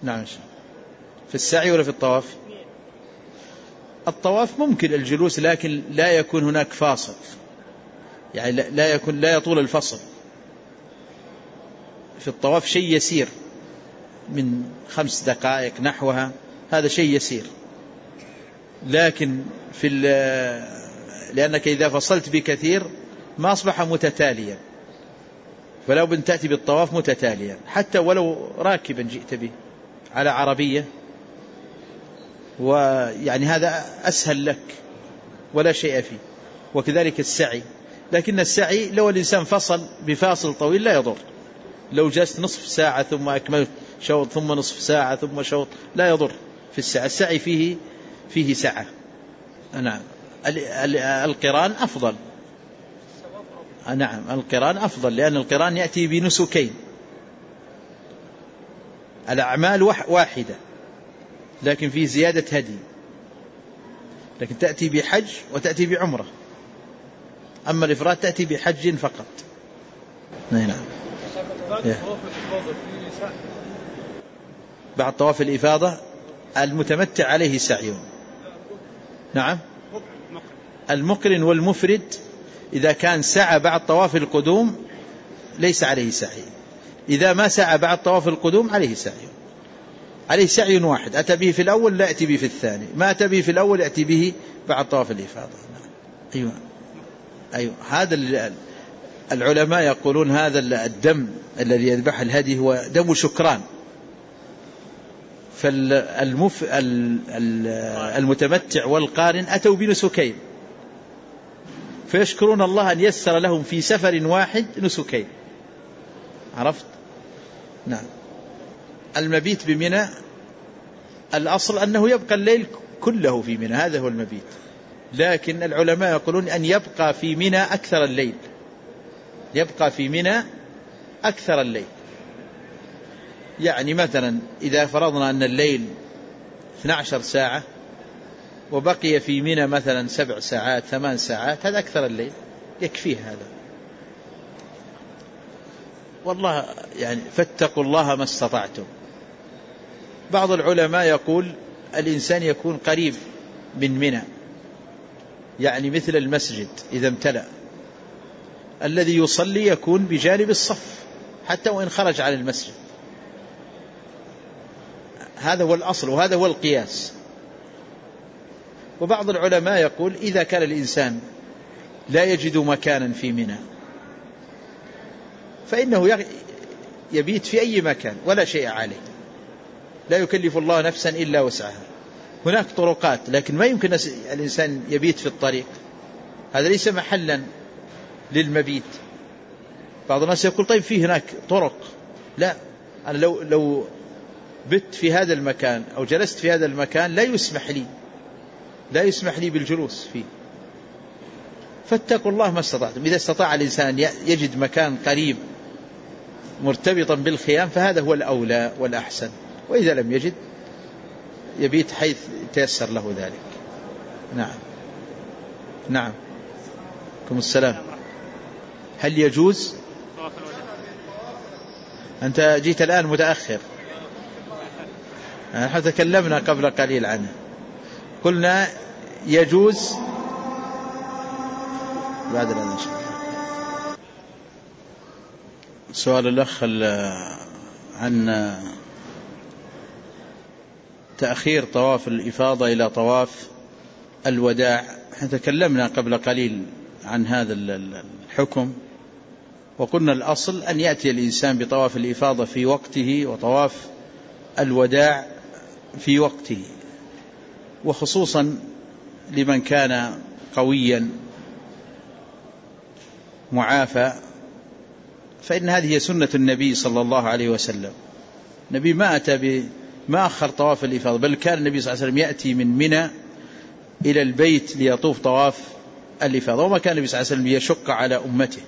نعم. في السعي ولا في الطواف؟ الطواف ممكن الجلوس، لكن لا يكون هناك فاصل، يعني لا يطول الفصل. في الطواف شيء يسير من 5 دقائق نحوها، هذا شيء يسير. لكن لأنك إذا فصلت بكثير ما أصبح متتاليا، فلو بن تأتي بالطواف متتاليا، حتى ولو راكبا جئت به على عربية، ويعني هذا أسهل لك ولا شيء فيه. وكذلك السعي، لكن السعي لو الإنسان فصل بفاصل طويل لا يضر. لو جلست نصف ساعة ثم أكملت شوط ثم نصف ساعة ثم شوط لا يضر في السعي. السعي فيه سعة. نعم. القران أفضل. نعم القران أفضل، لأن القران يأتي بنسكين، الأعمال واحدة لكن فيه زيادة هدي، لكن تأتي بحج وتأتي بعمرة. أما الإفراد تأتي بحج فقط. نعم. بعد طواف الإفاضة المتمتع عليه سعي. نعم. المقرن والمفرد إذا كان سعى بعد طواف القدوم ليس عليه سعي. إذا ما سعى بعد طواف القدوم عليه سعي. عليه سعي واحد، أتى به في الأول لا يأتي به في الثاني، ما أتى به في الأول يأتي به بعد طواف الإفاضة. أيوة. هذا العلماء يقولون هذا الدم الذي يذبح الهدي هو دم شكران. فالمتمتع والقارن أتوا بنسكين، فيشكرون الله أن يسر لهم في سفر واحد نسكين. عرفت؟ نعم. المبيت بمنى الأصل أنه يبقى الليل كله في منى، هذا هو المبيت. لكن العلماء يقولون أن يبقى في منى أكثر الليل، يبقى في منى أكثر الليل. يعني مثلا إذا فرضنا أن الليل 12 ساعة وبقي في منى مثلا 7 ساعات 8 ساعات، هذا أكثر الليل، يكفيه هذا. والله يعني فاتقوا الله ما استطعتم. بعض العلماء يقول الإنسان يكون قريب من منى، يعني مثل المسجد إذا امتلأ، الذي يصلي يكون بجانب الصف حتى وإن خرج عن المسجد. هذا هو الأصل وهذا هو القياس. وبعض العلماء يقول إذا كان الإنسان لا يجد مكانا في منى فإنه يبيت في أي مكان ولا شيء عليه، لا يكلف الله نفسا إلا وسعها. هناك طرقات، لكن ما يمكن الإنسان يبيت في الطريق، هذا ليس محلا للمبيت. بعض الناس يقول طيب في هناك طرق، لا، أنا لو بت في هذا المكان أو جلست في هذا المكان لا يسمح لي بالجلوس فيه. فاتقوا الله ما استطعتم. إذا استطاع الإنسان يجد مكان قريب مرتبطا بالخيام فهذا هو الأولى والأحسن، وإذا لم يجد يبيت حيث تيسر له ذلك. نعم. نعم. عليكم السلام. هل يجوز؟ أنت جيت الآن متأخر، نحن تكلمنا قبل قليل عنه، قلنا يجوز بعد الآن. سؤال الأخ عن تأخير طواف الإفاضة إلى طواف الوداع. نحن تكلمنا قبل قليل عن هذا الحكم، وقلنا الأصل أن يأتي الإنسان بطواف الإفاضة في وقته وطواف الوداع في وقته، وخصوصا لمن كان قويا معافى، فإن هذه سنة النبي صلى الله عليه وسلم. النبي ما أخر طواف الإفاضة، بل كان النبي صلى الله عليه وسلم يأتي من منى إلى البيت ليطوف طواف الإفاضة، وما كان النبي صلى الله عليه وسلم يشق على أمته.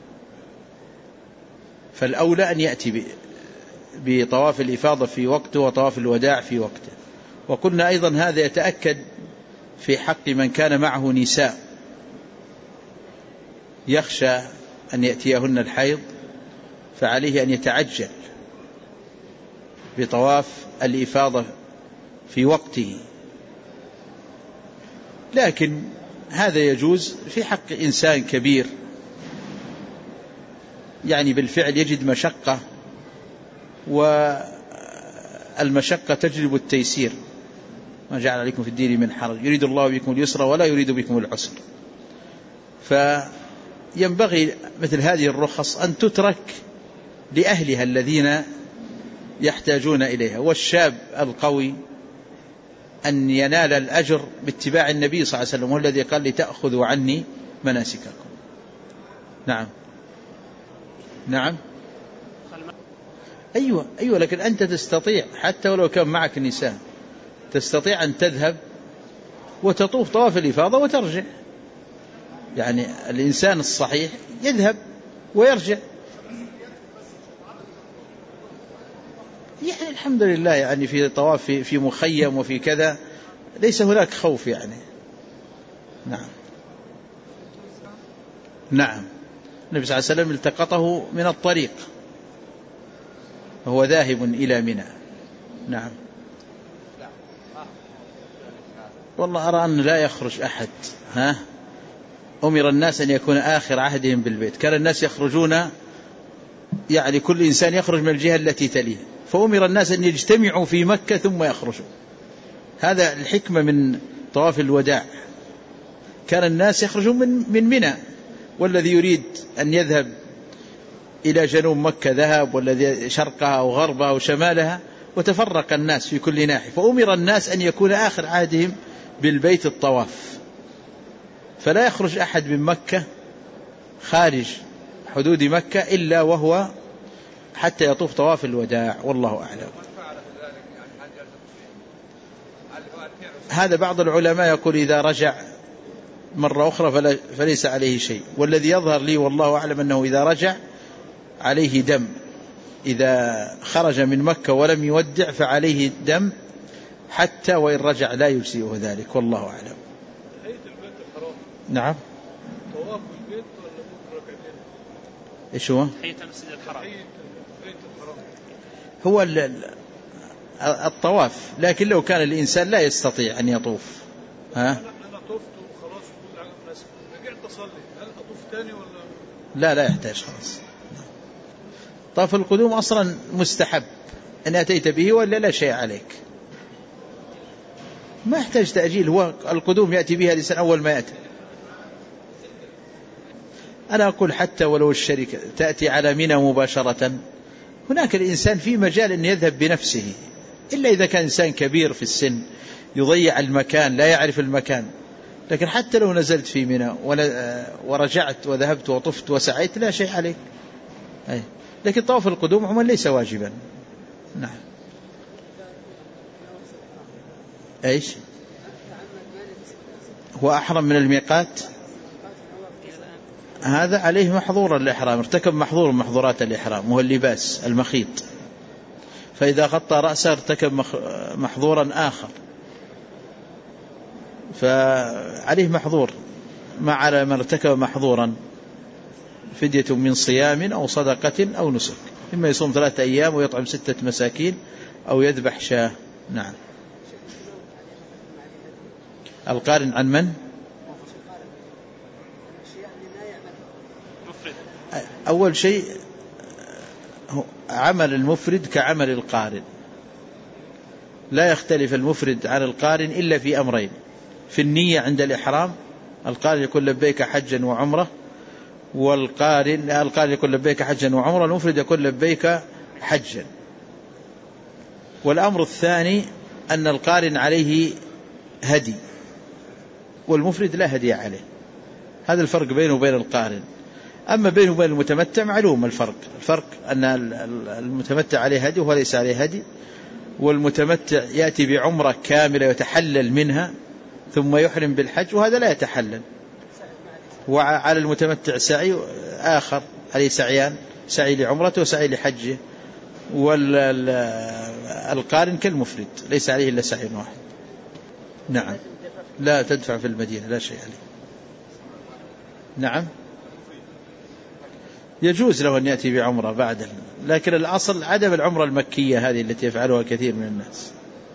فالأولى أن يأتي بطواف الإفاضة في وقته وطواف الوداع في وقته. وقلنا أيضا هذا يتأكد في حق من كان معه نساء يخشى أن يأتيهن الحيض، فعليه أن يتعجل بطواف الإفاضة في وقته، لكن هذا يجوز في حق إنسان كبير يعني بالفعل يجد مشقة، والمشقة تجلب التيسير، ما جعل عليكم في الدين من حرج، يريد الله بكم اليسر ولا يريد بكم العسر. فينبغي مثل هذه الرخص أن تترك لأهلها الذين يحتاجون إليها. والشاب القوي أن ينال الأجر باتباع النبي صلى الله عليه وسلم، والذي قال لتأخذوا عني مناسككم. نعم نعم أيوة لكن أنت تستطيع حتى ولو كان معك نساء، تستطيع أن تذهب وتطوف طواف الإفاضة وترجع. يعني الإنسان الصحيح يذهب ويرجع، يعني الحمد لله، يعني في طواف في مخيم وفي كذا ليس هناك خوف يعني. نعم النبي صلى الله عليه وسلم التقطه من الطريق وهو ذاهب إلى منى. نعم والله أرى أن لا يخرج أحد. أمر الناس أن يكون آخر عهدهم بالبيت. كان الناس يخرجون يعني كل إنسان يخرج من الجهة التي تليه، فأمر الناس أن يجتمعوا في مكة ثم يخرجوا. هذا الحكمة من طواف الوداع. كان الناس يخرجون من منى، والذي يريد أن يذهب إلى جنوب مكة ذهب، والذي شرقها أو غربها أو شمالها، وتفرق الناس في كل ناحية. فأمر الناس أن يكون آخر عهدهم بالبيت الطواف، فلا يخرج أحد من مكة خارج حدود مكة إلا وهو حتى يطوف طواف الوداع، والله أعلم. هذا بعض العلماء يقول إذا رجع مرة أخرى فليس عليه شيء، والذي يظهر لي والله أعلم أنه إذا رجع عليه دم. إذا خرج من مكة ولم يودع فعليه دم، حتى وإن رجع لا يجزئه ذلك، والله أعلم. نعم طواف البيت ولا ممكن ركعتين؟ إيش هو؟ تحية المسجد الحرام. هو الطواف، لكن لو كان الإنسان لا يستطيع أن يطوف. أنا طفت وخلاص كل حاجة مناسبة، رجعت أصلي، هل أطوف تاني ولا؟ لا يحتاج خلاص. طواف القدوم أصلا مستحب أن أتيت به ولا لا شيء عليك، ما يحتاج تأجيل. هو القدوم يأتي بها الإنسان أول ما يأتي. أنا أقول حتى ولو الشركة تأتي على منى مباشرة، هناك الإنسان في مجال أن يذهب بنفسه، إلا إذا كان إنسان كبير في السن يضيع المكان لا يعرف المكان. لكن حتى لو نزلت في منى ورجعت وذهبت وطفت وسعيت لا شيء عليك. لكن طواف القدوم عموما ليس واجبا. نعم إيش هو أحرم من الميقات؟ هذا عليه محظور الإحرام، ارتكب محظور من محظورات الإحرام وهو اللباس المخيط، فإذا غطى رأسه ارتكب محظورا آخر، فعليه محظور ما على من ارتكب محظورا، فدية من صيام أو صدقة أو نسك، إما يصوم 3 أيام ويطعم 6 مساكين أو يذبح شاة. نعم القارن عن من؟ أول شيء عمل المفرد كعمل القارن، لا يختلف المفرد عن القارن إلا في أمرين: في النية عند الإحرام، القارن يقول لبيك حجا وعمرة، والقارن يقول لبيك حجا وعمرة، المفرد يقول لبيك حجا. والأمر الثاني أن القارن عليه هدي والمفرد لا هدي عليه، هذا الفرق بينه وبين القارن. أما بينه وبين المتمتع معلوم الفرق أن المتمتع عليه هدي وهو ليس عليه هدي، والمتمتع يأتي بعمرة كاملة يتحلل منها ثم يحرم بالحج، وهذا لا يتحلل. وعلى المتمتع سعي آخر، عليه سعيان، سعي لعمرته وسعي لحجه، والقارن كالمفرد ليس عليه إلا سعي واحد. نعم لا تدفع في المدينة لا شيء عليه. نعم يجوز له أن يأتي بعمرة بعد، لكن الأصل عدم العمرة المكية هذه التي يفعلها كثير من الناس.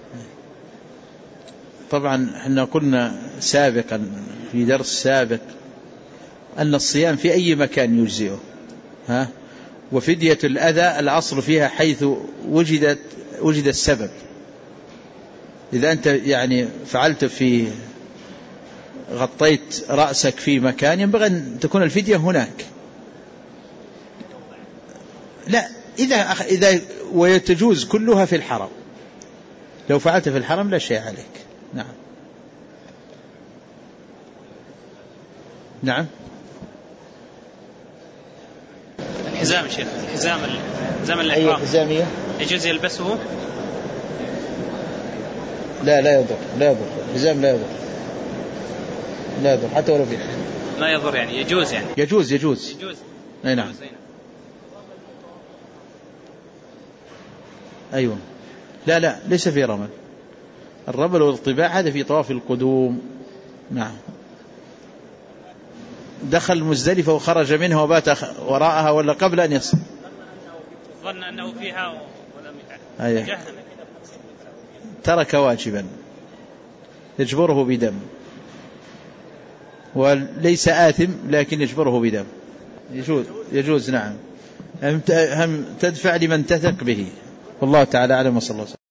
طبعا احنا قلنا سابقا في درس سابق أن الصيام في أي مكان يجزئه، وفدية الأذى الأصل فيها حيث وجد السبب. إذا أنت يعني فعلت في غطيت رأسك في مكان ينبغي أن تكون الفدية هناك. لا، إذا ويتجوز كلها في الحرم، لو فعلت في الحرم لا شيء عليك. نعم نعم. الحزام شيخ، حزام الإحرام. أي حزامية يجوز يلبسه؟ لا يضر، الحزام لا يضر حتى ولو في لا يضر، يعني يجوز، يعني يجوز. أي نعم. أيوة. لا ليس في رمل. الرمل والطباع هذا في طواف القدوم. نعم. دخل مزدلفة وخرج منها وبات وراءها ولا قبل أن يصل؟ ظن أنه فيها ولم يفعل. ترك واجبا يجبره بدم، وليس آثم لكن يجبره بدم. يجوز. نعم. هم تدفع لمن تثق به. والله تعالى أعلم. وصلى الله عليه وسلم.